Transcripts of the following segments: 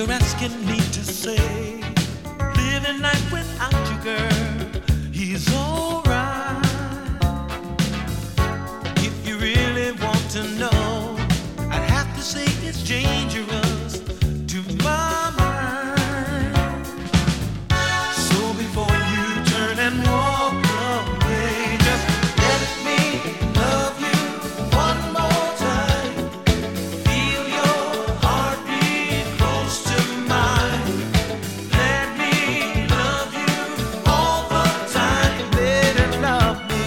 you're asking me to say, living life without you, girl, he's alright. If you really want to know, I'd have to say it's dangerous to my mind. So before you turn and walk away, just let me love you one more time. Feel your heartbeat close to mine. Let me love you all the time. Let it love me.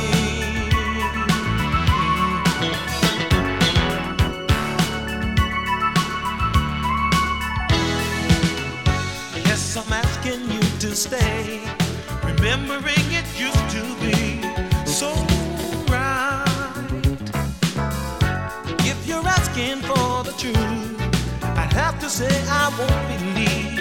Yes, I'm asking you to stay, remembering it used to be so right. If you're asking for the truth, I'd have to say I won't believe